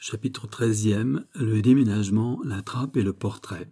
Chapitre 13e. Le déménagement, la trappe et le portrait.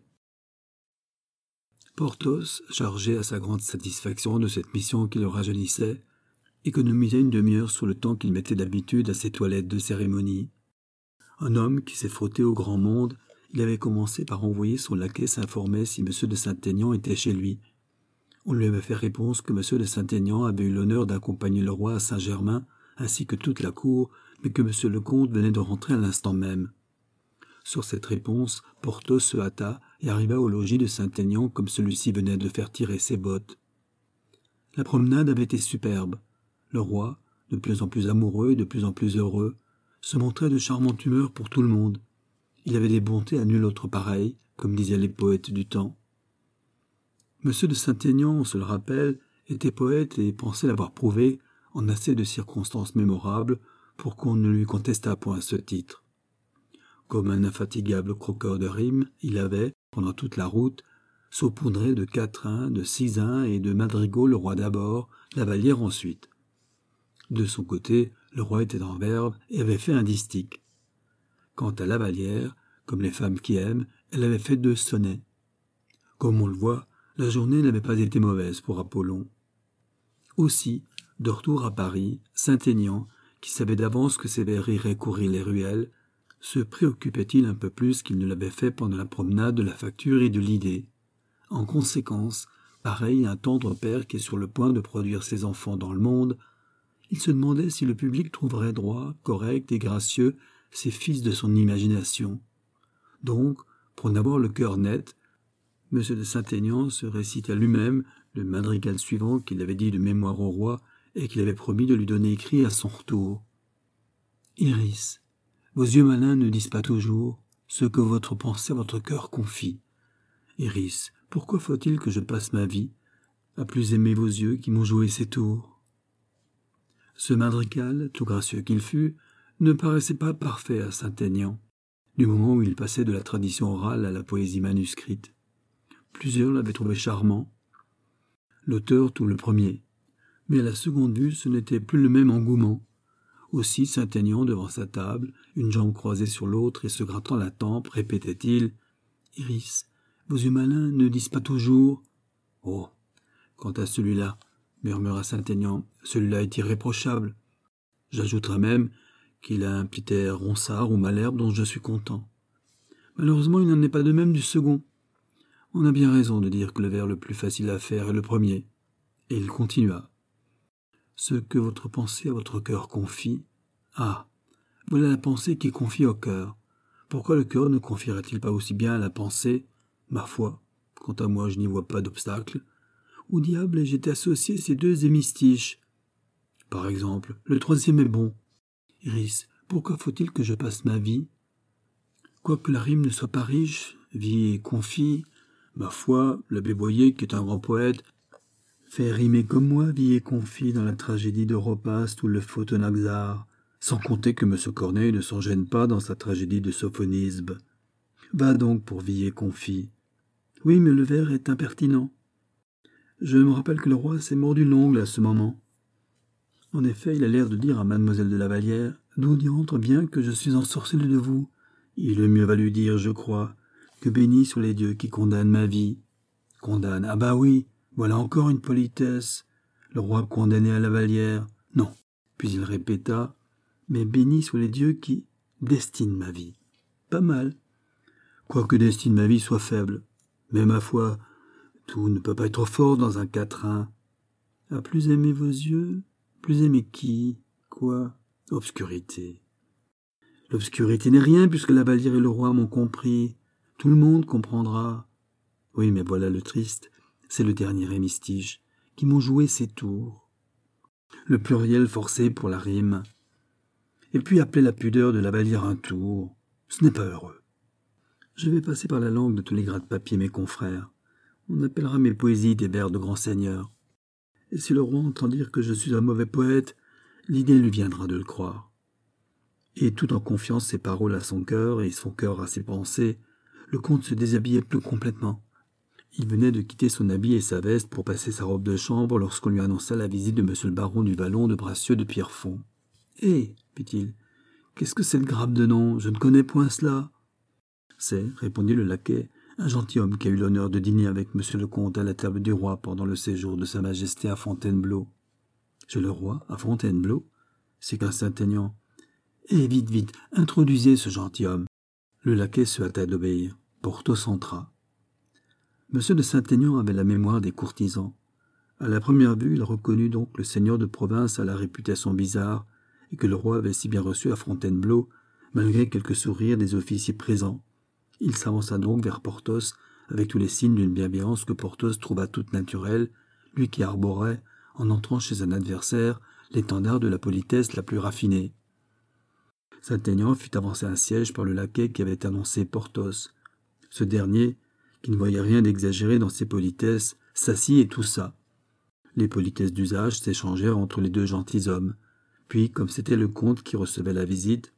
Porthos, chargé à sa grande satisfaction de cette mission qui le rajeunissait, économisait une demi-heure sur le temps qu'il mettait d'habitude à ses toilettes de cérémonie. Un homme qui s'est frotté au grand monde, il avait commencé par envoyer son laquais s'informer si M. de Saint-Aignan était chez lui. On lui avait fait réponse que M. de Saint-Aignan avait eu l'honneur d'accompagner le roi à Saint-Germain, ainsi que toute la cour, mais que M. le comte venait de rentrer à l'instant même. Sur cette réponse, Porthos se hâta et arriva au logis de Saint-Aignan comme celui-ci venait de faire tirer ses bottes. La promenade avait été superbe. Le roi, de plus en plus amoureux et de plus en plus heureux, se montrait de charmante humeur pour tout le monde. Il avait des bontés à nul autre pareil, comme disaient les poètes du temps. M. de Saint-Aignan, on se le rappelle, était poète et pensait l'avoir prouvé en assez de circonstances mémorables pour qu'on ne lui contestât point ce titre. Comme un infatigable croqueur de rimes, il avait, pendant toute la route, saupoudré de quatrains, de cisains et de madrigaux le roi d'abord, la Vallière ensuite. De son côté, le roi était en verve et avait fait un distique. Quant à la Vallière, comme les femmes qui aiment, elle avait fait 2 sonnets. Comme on le voit, la journée n'avait pas été mauvaise pour Apollon. Aussi, de retour à Paris, Saint-Aignan, qui savait d'avance que ses vers iraient courir les ruelles, se préoccupait-il un peu plus qu'il ne l'avait fait pendant la promenade de la facture et de l'idée. En conséquence, pareil à un tendre père qui est sur le point de produire ses enfants dans le monde, il se demandait si le public trouverait droit, correct et gracieux ces fils de son imagination. Donc, pour en avoir le cœur net, M. de Saint-Aignan se récita lui-même le madrigal suivant qu'il avait dit de mémoire au roi et qu'il avait promis de lui donner écrit à son retour. « Iris, vos yeux malins ne disent pas toujours ce que votre pensée à votre cœur confie. Iris, pourquoi faut-il que je passe ma vie à plus aimer vos yeux qui m'ont joué ces tours ?» Ce madrigal, tout gracieux qu'il fût, ne paraissait pas parfait à Saint-Aignan, du moment où il passait de la tradition orale à la poésie manuscrite. Plusieurs l'avaient trouvé charmant, l'auteur tout le premier, mais à la seconde vue ce n'était plus le même engouement. Aussi Saint-Aignan devant sa table, une jambe croisée sur l'autre et se grattant la tempe, répétait-il « Iris, vos yeux malins ne disent pas toujours… »« Oh, quant à celui-là, murmura Saint-Aignan, celui-là est irréprochable. J'ajouterai même qu'il a un petit air ronsard ou malherbe dont je suis content. Malheureusement, il n'en est pas de même du second. On a bien raison de dire que le vers le plus facile à faire est le premier. » Et il continua. « Ce que votre pensée à votre cœur confie… Ah, voilà la pensée qui confie au cœur. Pourquoi le cœur ne confierait-il pas aussi bien à la pensée ? Ma foi, quant à moi, je n'y vois pas d'obstacle. Où diable ai-je associé ces 2 hémistiches ? Par exemple, le 3e est bon. Iris, pourquoi faut-il que je passe ma vie ? Quoique la rime ne soit pas riche, vie et confit… Ma foi, l'abbé Boyer, qui est un grand poète, fait rimer comme moi vie et confit dans la tragédie d'Europaste ou le Photonaxare, sans compter que M. Corneille ne s'en gêne pas dans sa tragédie de Sophonisbe. Va donc pour vie et confit. Oui, mais le vers est impertinent. Je me rappelle que le roi s'est mordu l'ongle à ce moment. En effet, il a l'air de dire à mademoiselle de la Vallière « D'où diantre bien que je suis ensorcelé de vous ?» Il eût mieux valu dire, je crois, que béni soient les dieux qui condamnent ma vie. Condamne, ah bah oui, voilà encore une politesse. Le roi condamné à la Vallière. Non. Puis il répéta, mais béni soient les dieux qui destinent ma vie. Pas mal. Quoique destine ma vie soit faible. Mais ma foi, tout ne peut pas être fort dans un quatrain. À plus aimer vos yeux, plus aimer qui? Quoi? Obscurité. L'obscurité n'est rien puisque la Vallière et le roi m'ont compris. Tout le monde comprendra. Oui, mais voilà le triste, c'est le dernier hémistiche, qui m'ont joué ces tours. Le pluriel forcé pour la rime. Et puis appeler la pudeur de la Vallière un tour, ce n'est pas heureux. Je vais passer par la langue de tous les gratte-papiers mes confrères. On appellera mes poésies des vers de grands seigneurs. Et si le roi entend dire que je suis un mauvais poète, l'idée lui viendra de le croire. Et tout en confiant ses paroles à son cœur et son cœur à ses pensées, le comte se déshabillait plus complètement. Il venait de quitter son habit et sa veste pour passer sa robe de chambre lorsqu'on lui annonça la visite de M. le baron du Vallon de Bracieux de Pierrefonds. « Eh, fit-il, Qu'est-ce que c'est le grappe de nom? Je ne connais point cela. C'est, répondit le laquais, un gentilhomme qui a eu l'honneur de dîner avec monsieur le comte à la table du roi pendant le séjour de sa majesté à Fontainebleau. Chez le roi, à Fontainebleau? S'écria Saint-Aignan. Eh, vite, vite, introduisez ce gentilhomme. Le laquais se hâta d'obéir. Porthos entra. Monsieur de Saint-Aignan avait la mémoire des courtisans. À la première vue, il reconnut donc le seigneur de province à la réputation bizarre, et que le roi avait si bien reçu à Fontainebleau, malgré quelques sourires des officiers présents. Il s'avança donc vers Porthos, avec tous les signes d'une bienveillance que Porthos trouva toute naturelle, lui qui arborait, en entrant chez un adversaire, l'étendard de la politesse la plus raffinée. Saint-Aignan fit avancer un siège par le laquais qui avait annoncé Porthos. Ce dernier, qui ne voyait rien d'exagéré dans ses politesses, s'assit et toussa. Les politesses d'usage s'échangèrent entre les deux gentilshommes. Puis, comme c'était le comte qui recevait la visite,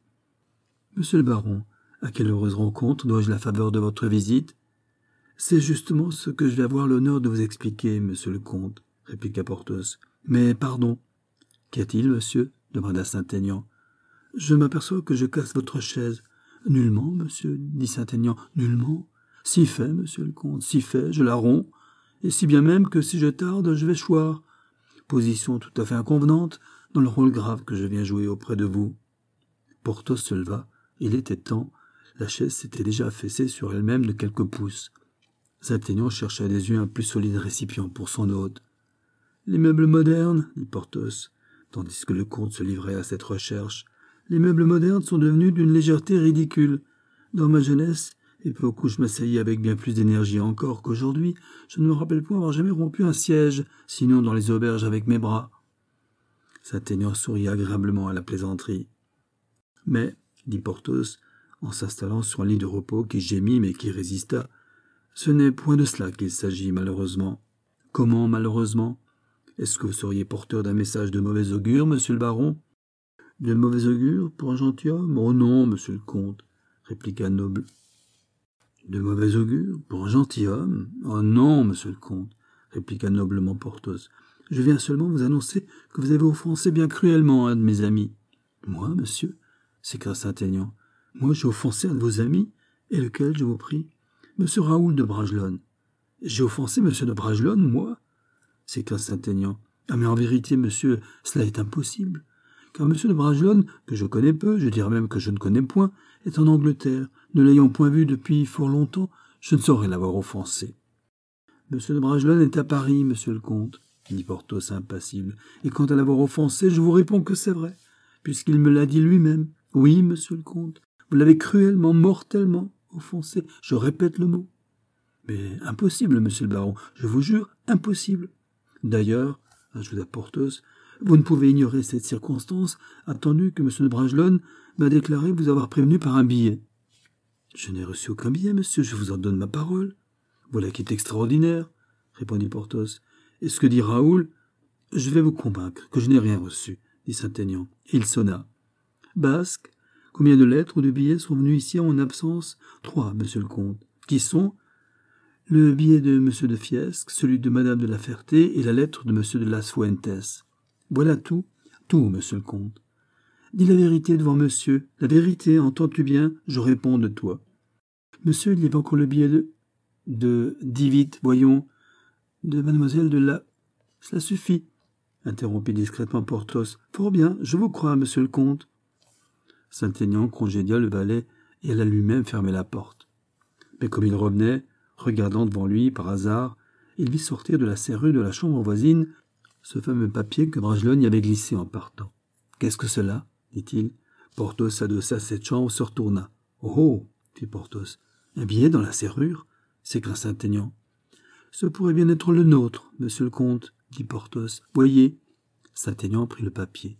« Monsieur le baron, à quelle heureuse rencontre dois-je la faveur de votre visite ?»« C'est justement ce que je vais avoir l'honneur de vous expliquer, monsieur le comte, » répliqua Porthos. « Mais pardon. »« Qu'y a-t-il, monsieur ?» demanda Saint-Aignan. « Je m'aperçois que je casse votre chaise. »« Nullement, monsieur, » dit Saint-Aignan. « Nullement. Si fait, monsieur le comte, si fait, je la romps, et si bien même que si je tarde, je vais choir. Position tout à fait inconvenante dans le rôle grave que je viens jouer auprès de vous. » Porthos se leva. Il était temps. La chaise s'était déjà affaissée sur elle-même de quelques pouces. Saint-Aignan chercha des yeux un plus solide récipient pour son hôte. « Les meubles modernes, » dit Porthos, tandis que le comte se livrait à cette recherche. « Les meubles modernes sont devenus d'une légèreté ridicule. Dans ma jeunesse, et peu où je m'asseyais avec bien plus d'énergie encore qu'aujourd'hui, je ne me rappelle point avoir jamais rompu un siège, sinon dans les auberges avec mes bras. » Saint-Aignan sourit agréablement à la plaisanterie. « Mais, » dit Porthos, en s'installant sur un lit de repos qui gémit mais qui résista, « ce n'est point de cela qu'il s'agit, malheureusement. » »« Comment, malheureusement? Est-ce que vous seriez porteur d'un message de mauvais augure, monsieur le baron? »« De mauvais augure pour un gentilhomme? Oh non, monsieur le comte, » répliqua Noble. « De mauvais augure pour un gentilhomme? Oh non, monsieur le comte, » répliqua noblement Porthos. « Je viens seulement vous annoncer que vous avez offensé bien cruellement un de mes amis. »« Moi, monsieur ?» s'écria Saint-Aignan. « Moi, j'ai offensé un de vos amis? Et lequel, je vous prie? »« Monsieur Raoul de Bragelonne. »« J'ai offensé monsieur de Bragelonne, moi ?» s'écria Saint-Aignan. « Ah, mais en vérité, monsieur, cela est impossible. Car monsieur de Bragelonne, que je connais peu, je dirais même que je ne connais point, est en Angleterre. Ne l'ayant point vu depuis fort longtemps, je ne saurais l'avoir offensé. »« Monsieur de Bragelonne est à Paris, monsieur le comte, » dit Porthos impassible. « Et quant à l'avoir offensé, je vous réponds que c'est vrai, puisqu'il me l'a dit lui-même. Oui, monsieur le comte, vous l'avez cruellement, mortellement offensé. Je répète le mot. Mais impossible, monsieur le baron, je vous jure, impossible. D'ailleurs, ajouta Porthos, vous ne pouvez ignorer cette circonstance, attendu que monsieur de Bragelonne m'a déclaré vous avoir prévenu par un billet. »« Je n'ai reçu aucun billet, monsieur, je vous en donne ma parole. »« Voilà qui est extraordinaire, » répondit Porthos. « Et ce que dit Raoul, je vais vous convaincre que je n'ai rien reçu, » dit Saint-Aignan. Il sonna. « Basque, combien de lettres ou de billets sont venus ici en mon absence? »« 3, monsieur le comte. »« Qui sont ?»« Le billet de monsieur de Fiesque, celui de madame de la Ferté et la lettre de monsieur de Las Fuentes. »« Voilà tout. »« Tout, monsieur le comte. »« Dis la vérité devant monsieur. La vérité, entends-tu bien? Je réponds de toi. »« Monsieur, il y avait encore le billet dis vite, voyons, de mademoiselle de la... »« Cela suffit, » interrompit discrètement Porthos. « Fort bien, je vous crois, monsieur le comte. » Saint-Aignan congédia le valet et alla lui-même fermer la porte. Mais comme il revenait, regardant devant lui, par hasard, il vit sortir de la serrure de la chambre voisine ce fameux papier que Bragelonne y avait glissé en partant. « Qu'est-ce que cela ?» dit-il. Porthos adossa cette chambre, se retourna. « Oh oh !» fit Porthos. « Un billet dans la serrure ?» s'écria Saint-Aignan. « Ce pourrait bien être le nôtre, monsieur le comte, » dit Porthos. « Voyez. » Saint-Aignan prit le papier.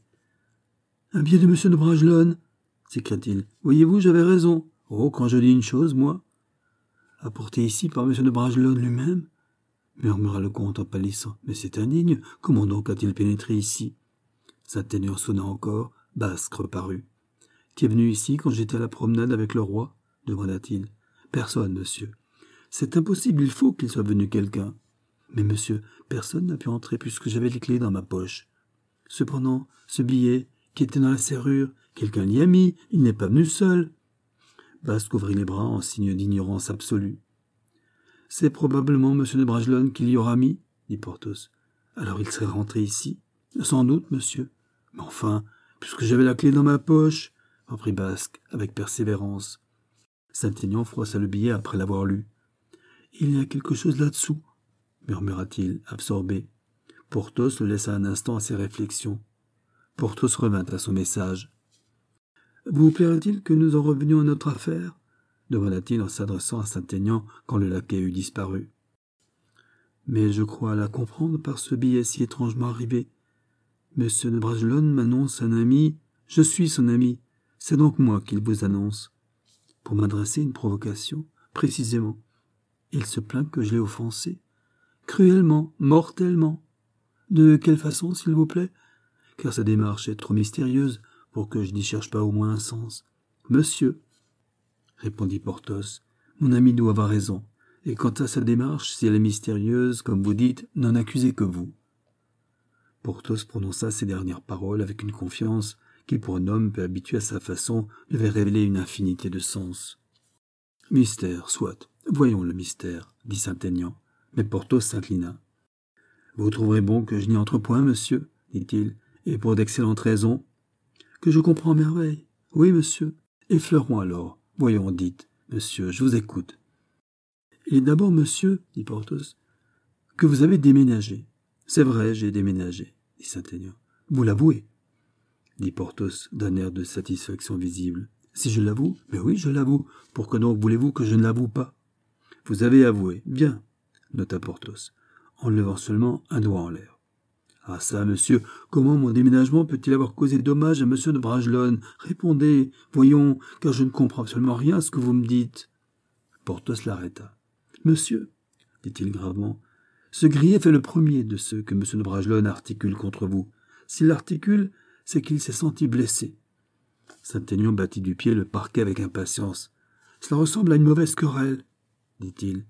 « Un billet de monsieur de Bragelonne !» s'écria-t-il. « Voyez-vous, j'avais raison. Oh, quand je dis une chose, moi !»« Apporté ici par monsieur de Bragelonne lui-même ?» murmura le comte en pâlissant. « Mais c'est indigne. Comment donc a-t-il pénétré ici ?» Saint-Aignan sonna encore. Basque reparut. « Qui est venu ici quand j'étais à la promenade avec le roi ?» demanda-t-il. « Personne, monsieur. »« C'est impossible, il faut qu'il soit venu quelqu'un. »« Mais, monsieur, personne n'a pu entrer puisque j'avais les clés dans ma poche. Cependant, ce billet, qui était dans la serrure, Quelqu'un l'y a mis, il n'est pas venu seul. Basque ouvrit les bras en signe d'ignorance absolue. C'est probablement M. de Bragelonne qui l'y aura mis, dit Porthos. Alors il serait rentré ici. Sans doute, monsieur. Mais enfin, puisque j'avais la clé dans ma poche, reprit Basque avec persévérance. Saint-Aignan froissa le billet après l'avoir lu. Il y a quelque chose là-dessous, murmura-t-il, absorbé. Porthos le laissa un instant à ses réflexions. Porthos revint à son message. Vous plairait-il que nous en revenions à notre affaire demanda-t-il en s'adressant à Saint-Aignan quand le laquais eut disparu. Mais je crois la comprendre par ce billet si étrangement arrivé. Monsieur de Bragelonne m'annonce un ami. Je suis son ami. C'est donc moi qu'il vous annonce. Pour m'adresser une provocation, précisément. Il se plaint que je l'ai offensé. Cruellement, mortellement. De quelle façon, s'il vous plaît? Car sa démarche est trop mystérieuse pour que je n'y cherche pas au moins un sens. Monsieur, répondit Porthos, mon ami doit avoir raison. Et quant à sa démarche, si elle est mystérieuse, comme vous dites, n'en accusez que vous. Porthos prononça ces dernières paroles avec une confiance qui, pour un homme peu habitué à sa façon, devait révéler une infinité de sens. « Mystère, soit. Voyons le mystère, dit Saint-Aignan. Mais Porthos s'inclina. « Vous trouverez bon que je n'y entre point, monsieur, dit-il, et pour d'excellentes raisons. Que je comprends à merveille. Oui, monsieur. Effleurons alors. Voyons, dites, monsieur, je vous écoute. » « Il est d'abord, monsieur, dit Porthos, que vous avez déménagé. »« C'est vrai, j'ai déménagé, dit Saint-Aignan. »« Vous l'avouez, dit Porthos d'un air de satisfaction visible. »« Si je l'avoue, mais oui, je l'avoue. Pourquoi donc voulez-vous que je ne l'avoue pas ?»« Vous avez avoué. Bien, nota Porthos, en levant seulement un doigt en l'air. »« Ah ça, monsieur, comment mon déménagement peut-il avoir causé dommage à monsieur de Bragelonne? Répondez, voyons, car je ne comprends absolument rien à ce que vous me dites. » Porthos l'arrêta. « Monsieur, dit-il gravement, ce grief est le premier de ceux que M. de Bragelonne articule contre vous. S'il l'articule, c'est qu'il s'est senti blessé. » Saint-Aignan battit du pied le parquet avec impatience. « Cela ressemble à une mauvaise querelle, dit-il.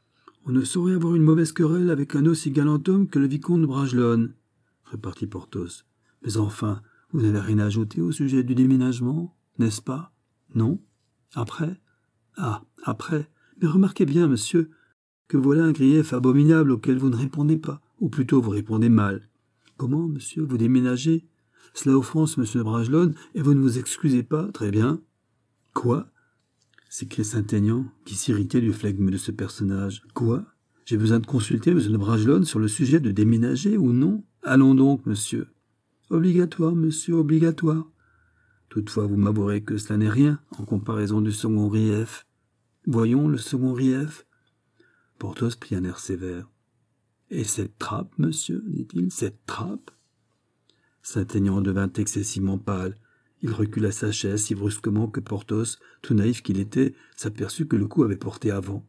« On ne saurait avoir une mauvaise querelle avec un aussi galant homme que le vicomte de Bragelonne, repartit Porthos. « Mais enfin, vous n'avez rien à ajouter au sujet du déménagement, n'est-ce pas? Non? Après? Ah, après. Mais remarquez bien, monsieur, que voilà un grief abominable auquel vous ne répondez pas, ou plutôt vous répondez mal. Comment, monsieur, vous déménagez? Cela offense monsieur de Bragelonne, et vous ne vous excusez pas, très bien. »« Quoi » s'écria Saint-Aignan, qui s'irritait du flegme de ce personnage. « Quoi? J'ai besoin de consulter monsieur de Bragelonne sur le sujet de déménager ou non? Allons donc, monsieur. »« Obligatoire, monsieur, obligatoire. Toutefois, vous m'avouerez que cela n'est rien en comparaison du second grief. Voyons le second grief. » Porthos prit un air sévère. « Et cette trappe, monsieur, dit-il, cette trappe ?» Saint-Aignan devint excessivement pâle. Il recula sa chaise si brusquement que Porthos, tout naïf qu'il était, s'aperçut que le coup avait porté avant.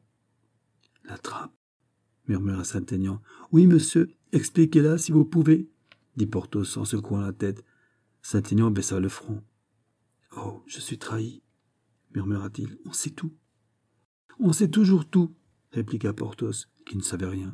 « La trappe, » murmura Saint-Aignan. « Oui, monsieur, expliquez-la si vous pouvez, » dit Porthos en secouant la tête. Saint-Aignan baissa le front. « Oh, je suis trahi, » murmura-t-il. « On sait tout. »« On sait toujours tout, » répliqua Porthos, qui ne savait rien.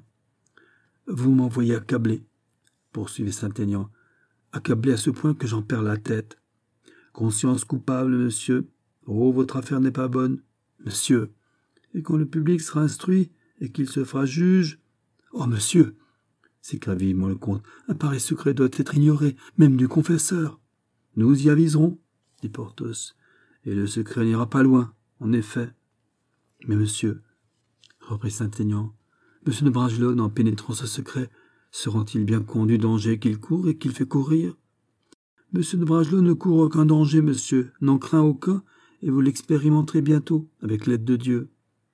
« Vous m'envoyez accabler, » poursuivit Saint-Aignan, « accablé à ce point que j'en perds la tête. Conscience coupable, monsieur. Oh, votre affaire n'est pas bonne, monsieur. Et quand le public sera instruit et qu'il se fera juge... Oh, monsieur, s'écria vivement le comte, un pareil secret doit être ignoré, même du confesseur. Nous y aviserons, dit Porthos, et le secret n'ira pas loin, en effet. Mais monsieur, reprit Saint-Aignan, monsieur de Bragelonne, en pénétrant ce secret, se rend-il bien compte du danger qu'il court et qu'il fait courir? Monsieur de Bragelonne ne court aucun danger, monsieur, n'en craint aucun, et vous l'expérimenterez bientôt, avec l'aide de Dieu.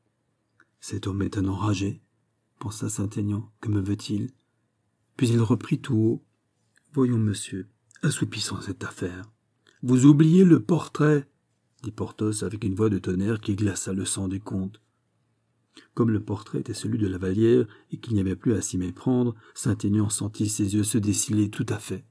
Cet homme est un enragé, pensa Saint-Aignan, que me veut-il? Puis il reprit tout haut. Voyons, monsieur, assoupissons cette affaire. Vous oubliez le portrait, dit Porthos avec une voix de tonnerre qui glaça le sang du comte. Comme le portrait était celui de la Vallière et qu'il n'y avait plus à s'y méprendre, Saint-Aignan sentit ses yeux se dessiller tout à fait.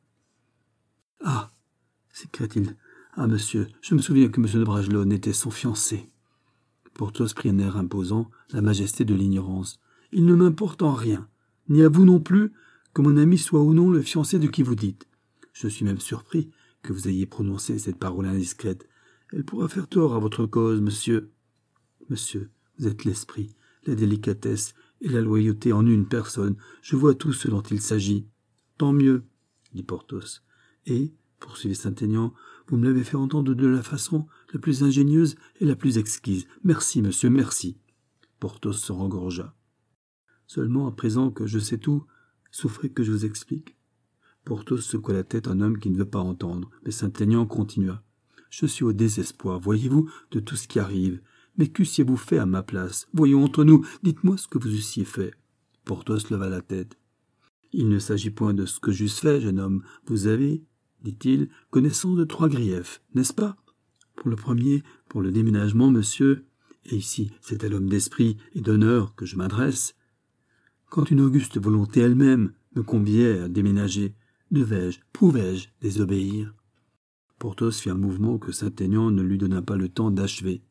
« Ah » s'écria-t-il. « Ah, monsieur, je me souviens que monsieur de Bragelonne était son fiancé. » Porthos prit un air imposant, la majesté de l'ignorance. « Il ne m'importe en rien, ni à vous non plus, que mon ami soit ou non le fiancé de qui vous dites. Je suis même surpris que vous ayez prononcé cette parole indiscrète. Elle pourra faire tort à votre cause, monsieur. Monsieur, vous êtes l'esprit, la délicatesse et la loyauté en une personne. Je vois tout ce dont il s'agit. Tant mieux, dit Porthos. Et, poursuivit Saint-Aignan, vous me l'avez fait entendre de la façon la plus ingénieuse et la plus exquise. Merci, monsieur, merci. Porthos se rengorgea. Seulement, à présent que je sais tout, souffrez que je vous explique. Porthos secoua la tête en homme qui ne veut pas entendre, mais Saint-Aignan continua. Je suis au désespoir, voyez-vous, de tout ce qui arrive. Mais qu'eussiez-vous fait à ma place? Voyons entre nous, dites-moi ce que vous eussiez fait. Porthos leva la tête. Il ne s'agit point de ce que j'eusse fait, jeune homme. Vous avez, dit-il, connaissance de 3 griefs, n'est-ce pas? Pour le premier, pour le déménagement, monsieur, et ici c'est à l'homme d'esprit et d'honneur que je m'adresse, quand une auguste volonté elle-même me conviait à déménager, devais-je, pouvais-je désobéir? Porthos fit un mouvement que Saint-Aignan ne lui donna pas le temps d'achever.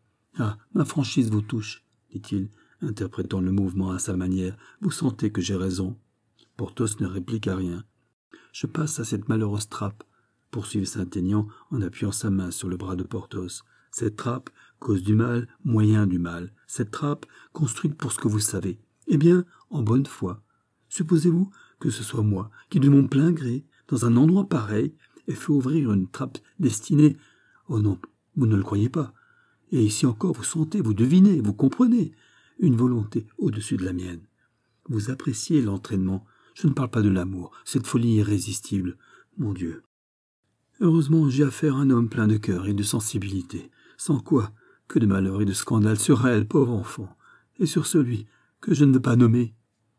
« Ah, ma franchise vous touche, dit-il, interprétant le mouvement à sa manière. Vous sentez que j'ai raison. » Porthos ne répliqua rien. « Je passe à cette malheureuse trappe, » poursuivit Saint-Aignan en appuyant sa main sur le bras de Porthos. « Cette trappe, cause du mal, moyen du mal. Cette trappe, construite pour ce que vous savez. Eh bien, en bonne foi. Supposez-vous que ce soit moi qui, de mon plein gré, dans un endroit pareil, ait fait ouvrir une trappe destinée... Oh non, vous ne le croyez pas. Et ici encore, vous sentez, vous devinez, vous comprenez une volonté au-dessus de la mienne. Vous appréciez l'entraînement. Je ne parle pas de l'amour, cette folie irrésistible. Mon Dieu. Heureusement, j'ai affaire à un homme plein de cœur et de sensibilité. Sans quoi, que de malheur et de scandale sur elle, pauvre enfant, et sur celui que je ne veux pas nommer.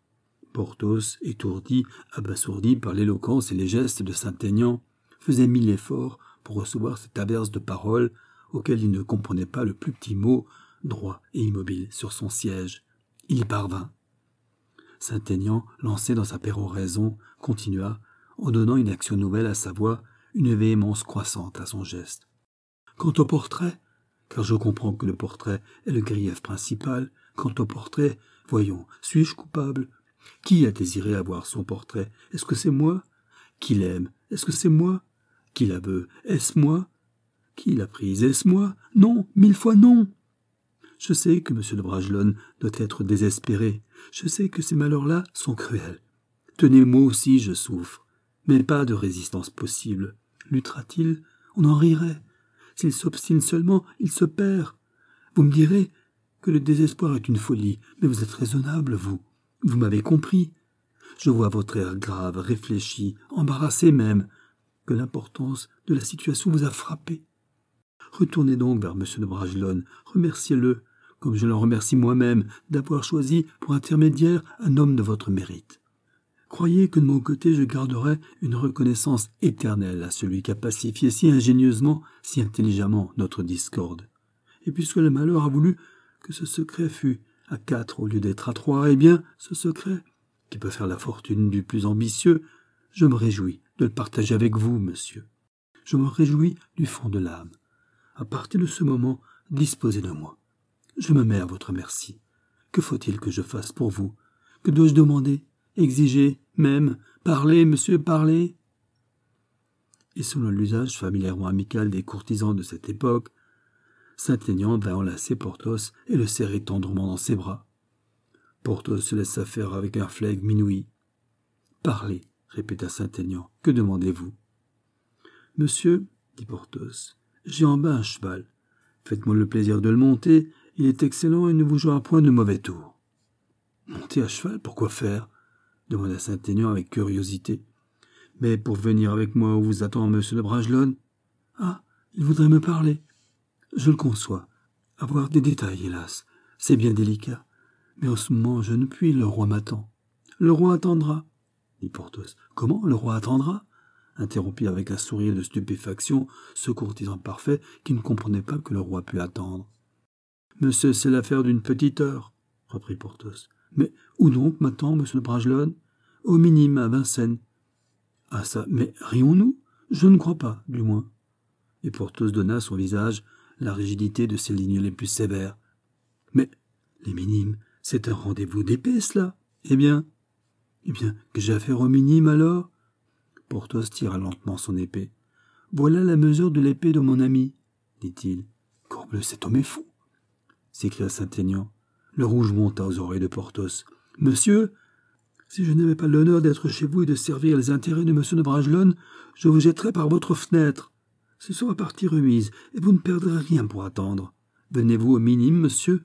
Porthos, étourdi, abasourdi par l'éloquence et les gestes de Saint-Aignan, faisait 1000 efforts pour recevoir cette averse de paroles auquel il ne comprenait pas le plus petit mot, droit et immobile sur son siège. Il y parvint. Saint-Aignan, lancé dans sa péroraison, continua, en donnant une action nouvelle à sa voix, une véhémence croissante à son geste. Quant au portrait, car je comprends que le portrait est le grief principal, quant au portrait, voyons, suis-je coupable? Qui a désiré avoir son portrait? Est-ce que c'est moi? Qui l'aime? Est-ce que c'est moi? Qui la veut? Est-ce moi? Qui l'a prise? Est-ce moi? Non, 1000 fois non! Je sais que M. de Bragelonne doit être désespéré. Je sais que ces malheurs-là sont cruels. Tenez, moi aussi je souffre. Mais pas de résistance possible. Luttera-t-il? On en rirait. S'il s'obstine seulement, il se perd. Vous me direz que le désespoir est une folie, mais vous êtes raisonnable, vous. Vous m'avez compris. Je vois votre air grave, réfléchi, embarrassé même, que l'importance de la situation vous a frappé. Retournez donc vers M. de Bragelonne, remerciez-le, comme je le remercie moi-même, d'avoir choisi pour intermédiaire un homme de votre mérite. Croyez que de mon côté je garderai une reconnaissance éternelle à celui qui a pacifié si ingénieusement, si intelligemment notre discorde. Et puisque le malheur a voulu que ce secret fût à 4 au lieu d'être à 3, eh bien, ce secret, qui peut faire la fortune du plus ambitieux, je me réjouis de le partager avec vous, monsieur. Je me réjouis du fond de l'âme. À partir de ce moment, disposez de moi. Je me mets à votre merci. Que faut-il que je fasse pour vous? Que dois-je demander? Exiger? Même? Parler, monsieur, parler? Et selon l'usage familièrement amical des courtisans de cette époque, Saint-Aignan vint enlacer Porthos et le serrer tendrement dans ses bras. Porthos se laissa faire avec un flegme inouï. « Parlez, répéta Saint-Aignan, que demandez-vous? »« Monsieur, dit Porthos, j'ai en bas un cheval. Faites-moi le plaisir de le monter, il est excellent et ne vous jouera point de mauvais tours. »« Monter à cheval, pourquoi faire ?» demanda Saint-Aignan avec curiosité. « Mais pour venir avec moi où vous attend M. de Bragelonne. »« Ah, il voudrait me parler. » Je le conçois. Avoir des détails, hélas, c'est bien délicat. Mais en ce moment, je ne puis, le roi m'attend. Le roi attendra, dit Porthos. Comment, le roi attendra? Interrompit avec un sourire de stupéfaction ce courtisan parfait qui ne comprenait pas que le roi pût attendre. Monsieur, c'est l'affaire d'une petite heure, reprit Porthos. Mais où donc m'attend M. de Bragelonne? Au Minime, à Vincennes. Ah ça, mais rions-nous? Je ne crois pas, du moins. Et Porthos donna à son visage la rigidité de ses lignes les plus sévères. Mais les Minimes, c'est un rendez-vous d'épée, cela. Eh bien, que j'ai affaire aux Minimes, alors? Porthos tira lentement son épée. Voilà la mesure de l'épée de mon ami, dit-il. Corbleu, cet homme est fou, s'écria Saint-Aignan. Le rouge monta aux oreilles de Porthos. Monsieur, si je n'avais pas l'honneur d'être chez vous et de servir les intérêts de monsieur de Bragelonne, je vous jetterais par votre fenêtre. Ce sera partie remise, et vous ne perdrez rien pour attendre. Venez-vous au minime, monsieur?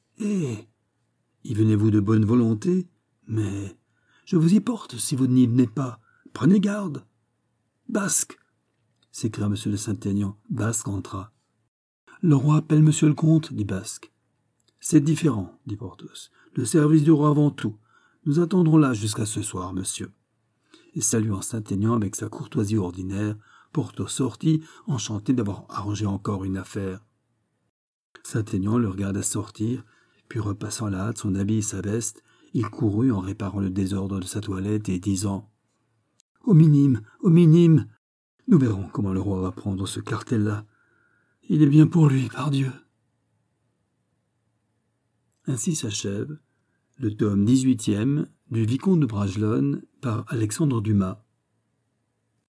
Y venez-vous de bonne volonté? Mais je vous y porte si vous n'y venez pas. Prenez garde. Basque, s'écria monsieur de Saint-Aignan. Basque entra. Le roi appelle monsieur le comte, dit Basque. C'est différent, dit Porthos. Le service du roi avant tout. Nous attendrons là jusqu'à ce soir, monsieur. Et saluant Saint-Aignan avec sa courtoisie ordinaire, Porthos sortit, enchanté d'avoir arrangé encore une affaire. Saint-Aignan le regarda sortir, puis repassant à la hâte son habit et sa veste, il courut en réparant le désordre de sa toilette et disant « Au minime, nous verrons comment le roi va prendre ce cartel-là. Il est bien pour lui, par Dieu. » Ainsi s'achève le tome 18e du Vicomte de Bragelonne par Alexandre Dumas.